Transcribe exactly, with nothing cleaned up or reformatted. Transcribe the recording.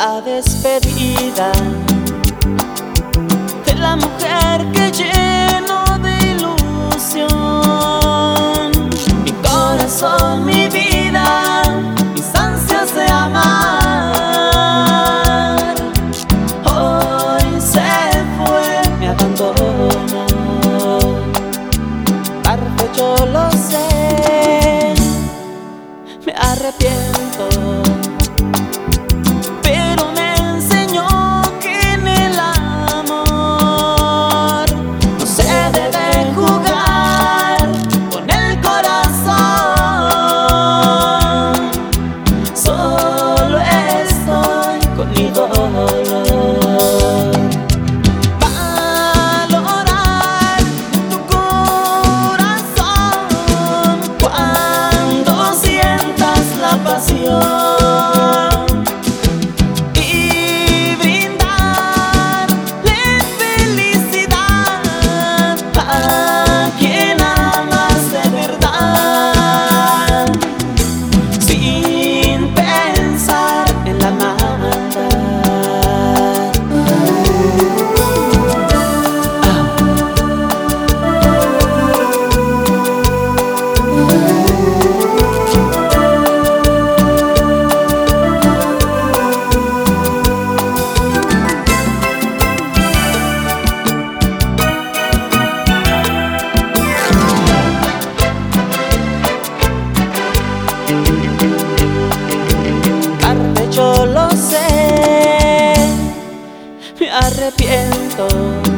la despedida de la mujer que llenó de ilusión mi corazón, mi vida, mis ansias de amar. Hoy se fue, me abandonó. Tarde, yo lo sé, me arrepiento, pero me enseñó que en el amor no se debe jugar con el corazón. Solo estoy con mi dolor. Valorar tu corazón cuando sientas la pasión. Yo lo sé, me arrepiento.